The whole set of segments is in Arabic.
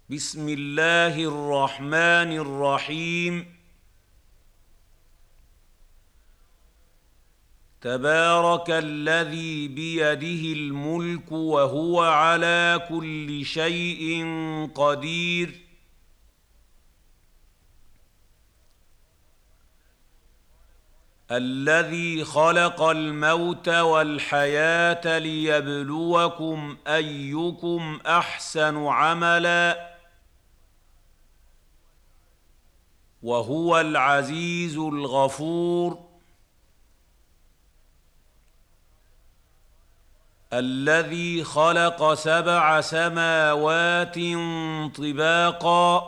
بسم الله الرحمن الرحيم. تبارك الذي بيده الملك وهو على كل شيء قدير. الذي خلق الموت والحياة ليبلوكم أيكم أحسن عملا وهو العزيز الغفور. الذي خلق 7 سماوات طباقا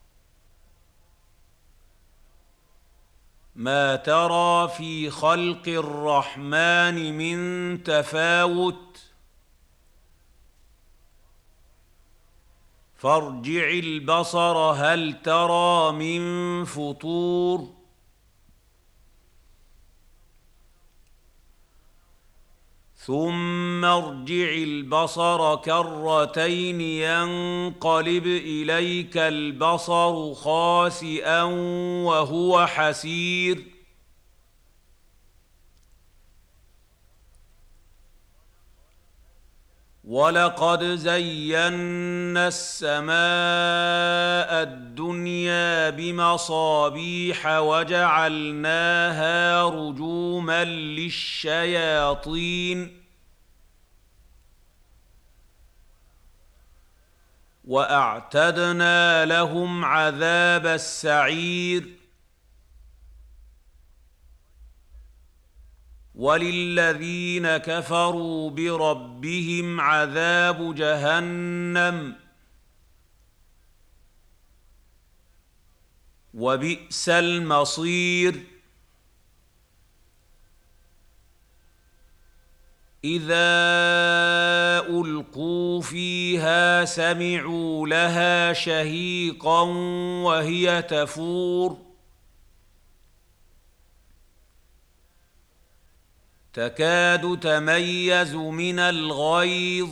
ما ترى في خلق الرحمن من تفاوت فارجع البصر هل ترى من فطور. ثم ارجع البصر كرتين ينقلب إليك البصر خاسئا وهو حسير. ولقد زينا السماء الدنيا بمصابيح وجعلناها رجوما للشياطين وأعتدنا لهم عذاب السعير. وللذين كفروا بربهم عذاب جهنم وبئس المصير. إذا ألقوا فيها سمعوا لها شهيقا وهي تفور تكاد تميز من الغيظ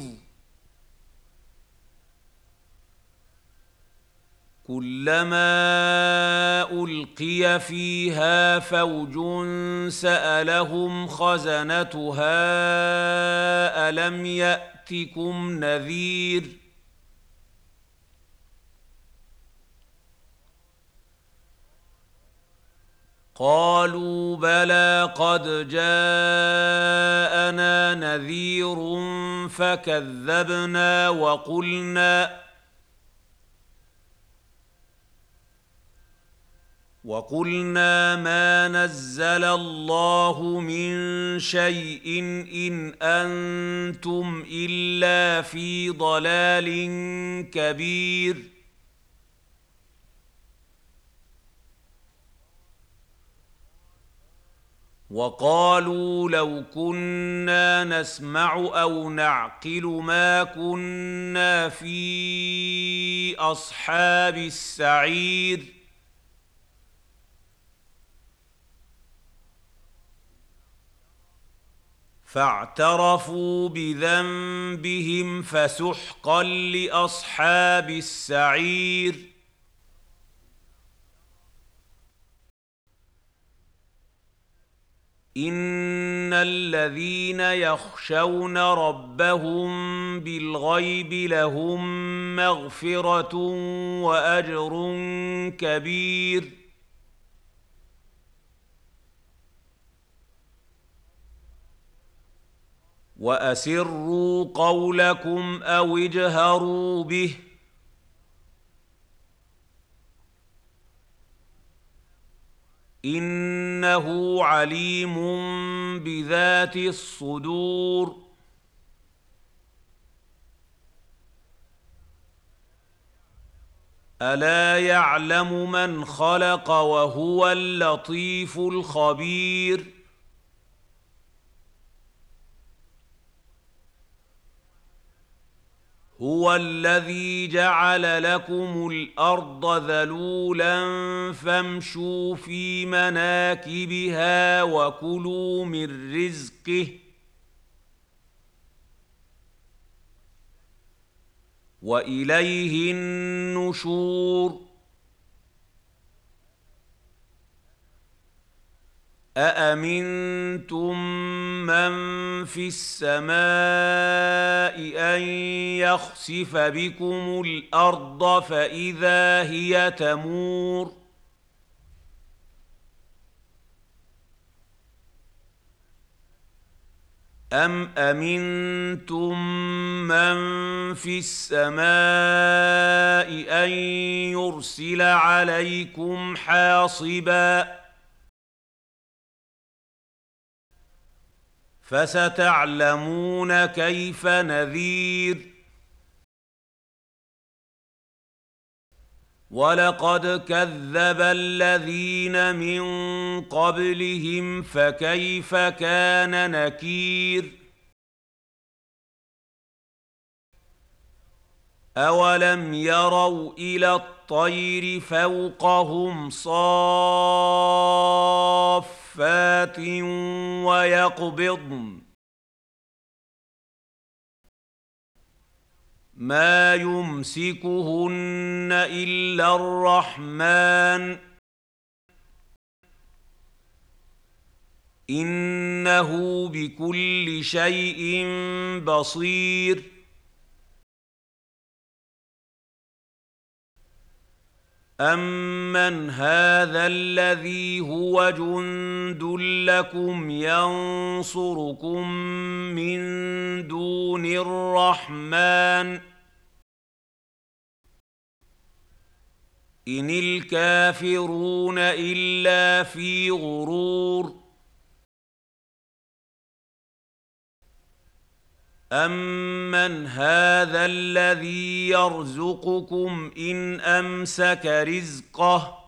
كلما ألقي فيها فوج سألهم خزنتها ألم يأتكم نذير. قالوا بلى قد جاءنا نذير فكذبنا وقلنا ما نزل الله من شيء إن أنتم إلا في ضلال كبير. وقالوا لو كنا نسمع أو نعقل ما كنا في أصحاب السعير. فاعترفوا بذنبهم فسحقا لأصحاب السعير. إن الذين يخشون ربهم بالغيب لهم مغفرة وأجر كبير. وأسروا قولكم أو اجهروا به إنه عليم بذات الصدور. ألا يعلم من خلق وهو اللطيف الخبير. هو الذي جعل لكم الأرض ذلولا فامشوا في مناكبها وكلوا من رزقه وإليه النشور أأمنتم من في السماء أن يخسف بكم الأرض فإذا هي تمور أم أمنتم من في السماء أن يرسل عليكم حاصباً فستعلمون كيف نذير ولقد كذب الذين من قبلهم فكيف كان نكير أولم يروا إلى الطير فوقهم صافات ويقبضن ما يمسكهن إلا الرحمن إنه بكل شيء بصير أَمَّنْ هَذَا الَّذِي هُوَ جُندٌ لَّكُمْ يَنصُرُكُم مِّن دُونِ الرَّحْمَٰنِ إِنِ الْكَافِرُونَ إِلَّا فِي غُرُورٍ أَمَّنْ هَذَا الَّذِي يَرْزُقُكُمْ إِنْ أَمْسَكَ رِزْقَهُ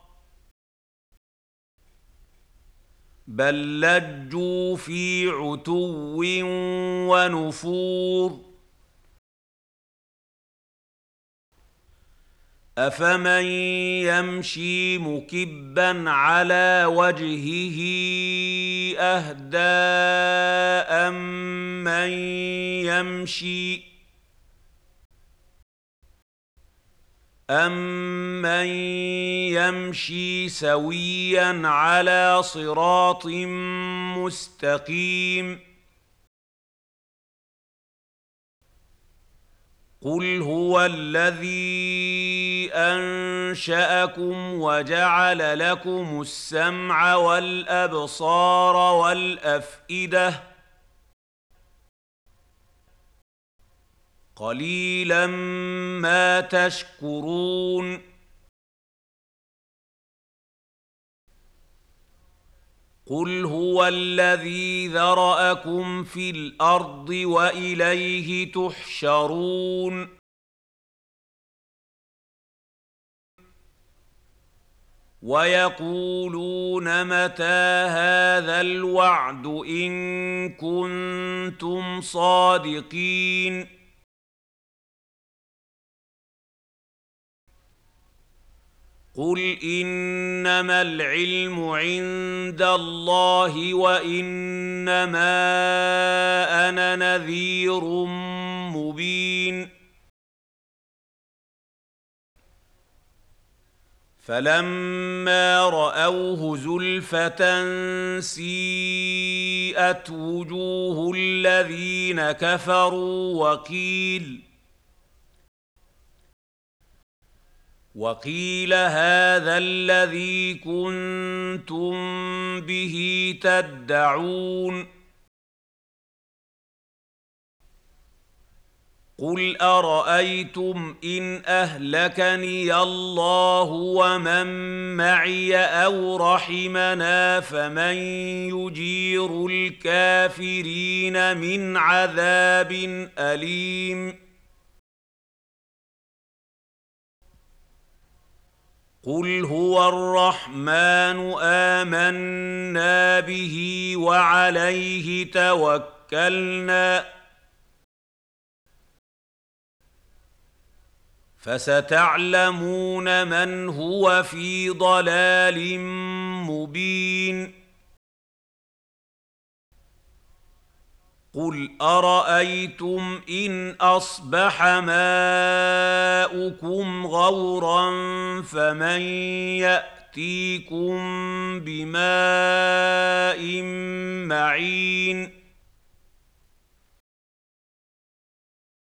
بَل لَّجُّوا فِي عُتُوٍّ وَنُفُورٍ أَفَمَن يَمْشِي مُكِبًّا عَلَىٰ وَجْهِهِ أَهْدَىٰ أَمَّن يَمْشِي سَوِيًّا عَلَىٰ صِرَاطٍ مُّسْتَقِيمٍ قُلْ هُوَ الَّذِي أَنشَأَكُمْ وَجَعَلَ لَكُمُ السَّمْعَ وَالْأَبْصَارَ وَالْأَفْئِدَةَ قَلِيلًا مَّا تَشْكُرُونَ قُلْ هُوَ الَّذِي ذَرَأَكُمْ فِي الْأَرْضِ وَإِلَيْهِ تُحْشَرُونَ وَيَقُولُونَ مَتَىٰ هَٰذَا الْوَعْدُ إِن كُنتُمْ صَادِقِينَ قُلْ إِنَّمَا الْعِلْمُ عِندَ اللَّهِ وَإِنَّمَا أَنَا نَذِيرٌ مُّبِينٌ فَلَمَّا رَأَوْهُ زُلْفَةً سِيئَتْ وُجُوهُ الَّذِينَ كَفَرُوا وَقِيلَ هَٰذَا الَّذِي كُنتُم بِهِ تَدَّعُونَ قُلْ أَرَأَيْتُمْ إِنْ أَهْلَكَنِيَ اللَّهُ وَمَن مَّعِيَ أَوْ رَحِمَنَا فَمَن يُجِيرُ الْكَافِرِينَ مِنْ عَذَابٍ أَلِيمٍ قُلْ هُوَ الرَّحْمَٰنُ آمَنَّا بِهِ وَعَلَيْهِ تَوَكَّلْنَا فَسَتَعْلَمُونَ مَنْ هُوَ فِي ضَلَالٍ مُّبِينٍ قل ارايتم ان اصبح ماؤكم غورا فمن ياتيكم بماء معين